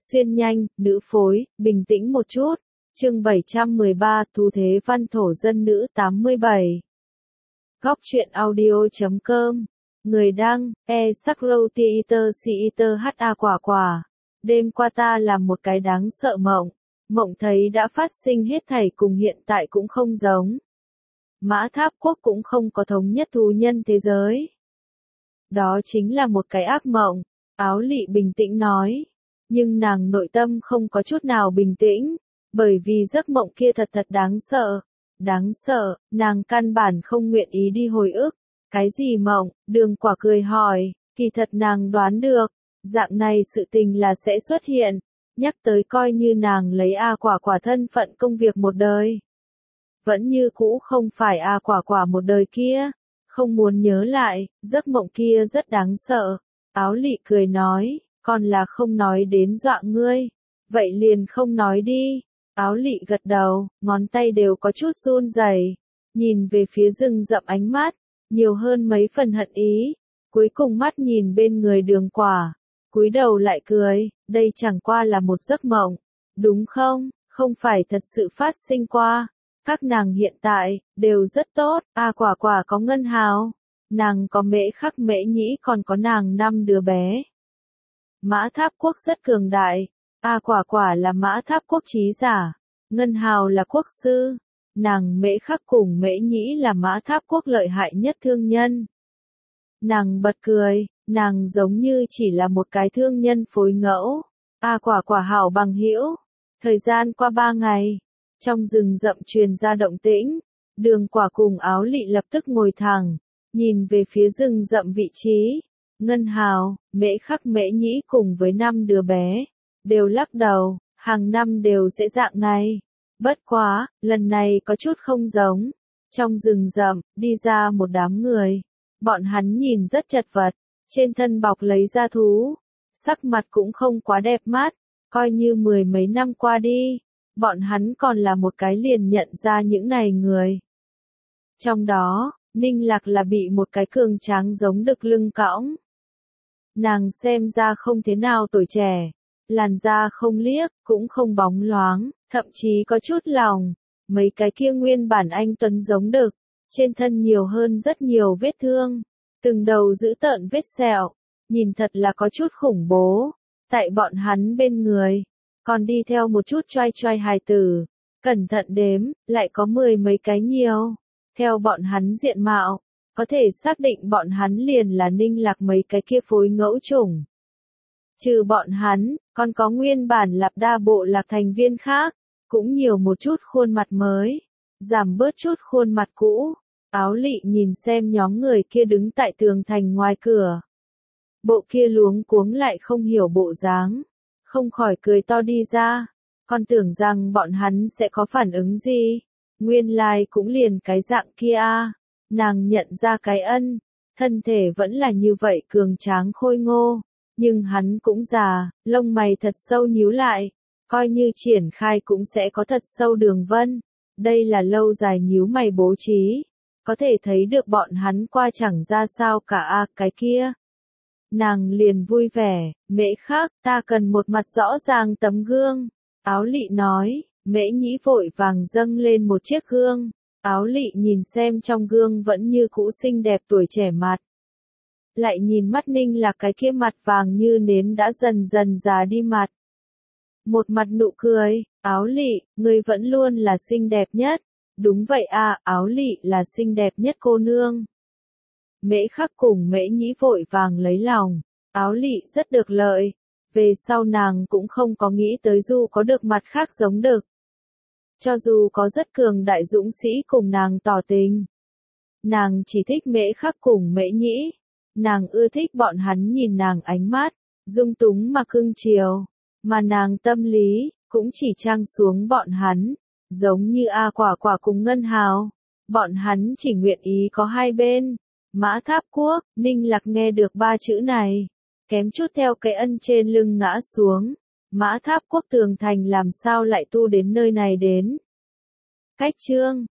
Xuyên nhanh, nữ phối, bình tĩnh một chút. Chương 713, Thu Thế Văn Thổ Dân Nữ 87. Góc truyện audio.com. Người đăng, Sakrotiiter ha. Đêm qua ta làm một cái đáng sợ mộng. Mộng thấy đã phát sinh hết thảy cùng hiện tại cũng không giống. Mã Tháp Quốc cũng không có thống nhất thú nhân thế giới. Đó chính là một cái ác mộng. Áo Lị bình tĩnh nói. Nhưng nàng nội tâm không có chút nào bình tĩnh. Bởi vì giấc mộng kia thật đáng sợ. Đáng sợ, nàng căn bản không nguyện ý đi hồi ức. Cái gì mộng? Đường Quả cười hỏi. Kỳ thật nàng đoán được. Dạng này sự tình là sẽ xuất hiện. Nhắc tới coi như nàng lấy A Quả thân phận công việc một đời. Vẫn như cũ không phải A Quả một đời kia. Không muốn nhớ lại, giấc mộng kia rất đáng sợ. Áo Lị cười nói, còn là không nói đến dọa ngươi. Vậy liền không nói đi. Áo Lị gật đầu, ngón tay đều có chút run rẩy, nhìn về phía rừng rậm ánh mắt, nhiều hơn mấy phần hận ý. Cuối cùng mắt nhìn bên người Đường Quả, cúi đầu lại cười, đây chẳng qua là một giấc mộng, đúng không? Không phải thật sự phát sinh qua. Các nàng hiện tại, đều rất tốt, A Quả có Ngân Hào, nàng có Mễ Khắc Mễ Nhĩ còn có nàng 5 đứa bé. Mã Tháp Quốc rất cường đại, A Quả là Mã Tháp Quốc trí giả, Ngân Hào là quốc sư, nàng Mễ Khắc cùng Mễ Nhĩ là Mã Tháp Quốc lợi hại nhất thương nhân. Nàng bật cười, nàng giống như chỉ là một cái thương nhân phối ngẫu. A Quả hảo bằng hữu. Thời gian qua 3 ngày, trong rừng rậm truyền ra động tĩnh, Đường Quả cùng Áo Lị lập tức ngồi thẳng, nhìn về phía rừng rậm vị trí. Ngân Hào, Mễ Khắc Mễ Nhĩ cùng với 5 đứa bé, đều lắc đầu, hàng năm đều sẽ dạng này. Bất quá, lần này có chút không giống. Trong rừng rậm, đi ra một đám người. Bọn hắn nhìn rất chật vật, trên thân bọc lấy da thú. Sắc mặt cũng không quá đẹp mắt, coi như 10 mấy năm qua đi. Bọn hắn còn là một cái liền nhận ra những này người. Trong đó, Ninh Lạc là bị một cái cường tráng giống đực lưng cõng. Nàng xem ra không thế nào tuổi trẻ, làn da không liếc, cũng không bóng loáng, thậm chí có chút lòng. Mấy cái kia nguyên bản anh tuấn giống đực, trên thân nhiều hơn rất nhiều vết thương, từng đầu dữ tợn vết sẹo, nhìn thật là có chút khủng bố. Tại bọn hắn bên người, còn đi theo một chút choai hài tử, cẩn thận đếm, lại có 10 mấy cái nhiều. Theo bọn hắn diện mạo, có thể xác định bọn hắn liền là Ninh Lạc mấy cái kia phối ngẫu chủng. Trừ bọn hắn, còn có nguyên bản Lạp Đa bộ lạc thành viên khác, cũng nhiều một chút khuôn mặt mới, giảm bớt chút khuôn mặt cũ. Áo Lị nhìn xem nhóm người kia đứng tại tường thành ngoài cửa. Bộ kia luống cuống lại không hiểu bộ dáng, không khỏi cười to đi ra, còn tưởng rằng bọn hắn sẽ có phản ứng gì. Nguyên lai cũng liền cái dạng kia a. Nàng nhận ra cái Ân, thân thể vẫn là như vậy cường tráng khôi ngô, nhưng hắn cũng già, lông mày thật sâu nhíu lại, coi như triển khai cũng sẽ có thật sâu đường vân. Đây là lâu dài nhíu mày bố trí, có thể thấy được bọn hắn qua chẳng ra sao cả a. Cái kia. Nàng liền vui vẻ, Mễ Khắc, ta cần một mặt rõ ràng tấm gương. Áo Lị nói, Mễ Nhĩ vội vàng dâng lên một chiếc gương. Áo Lị nhìn xem trong gương vẫn như cũ xinh đẹp tuổi trẻ mặt. Lại nhìn mắt Ninh là cái kia mặt vàng như nến đã dần dần già đi mặt. Một mặt nụ cười, Áo Lị, ngươi vẫn luôn là xinh đẹp nhất. Đúng vậy a, Áo Lị là xinh đẹp nhất cô nương. Mễ Khắc cùng Mễ Nhĩ vội vàng lấy lòng, Áo Lị rất được lợi. Về sau nàng cũng không có nghĩ tới dù có được mặt khác giống đực. Cho dù có rất cường đại dũng sĩ cùng nàng tỏ tình, nàng chỉ thích Mễ Khắc cùng Mễ Nhĩ. Nàng ưa thích bọn hắn nhìn nàng ánh mắt, dung túng mà cưng chiều, mà nàng tâm lý, cũng chỉ trang xuống bọn hắn, giống như A Quả cùng Ngân Hào. Bọn hắn chỉ nguyện ý có hai bên. Mã Tháp Quốc, Ninh Lạc nghe được 3 chữ này, kém chút theo cái Ân trên lưng ngã xuống. Mã Tháp Quốc tường thành làm sao lại tu đến nơi này đến? Cách chương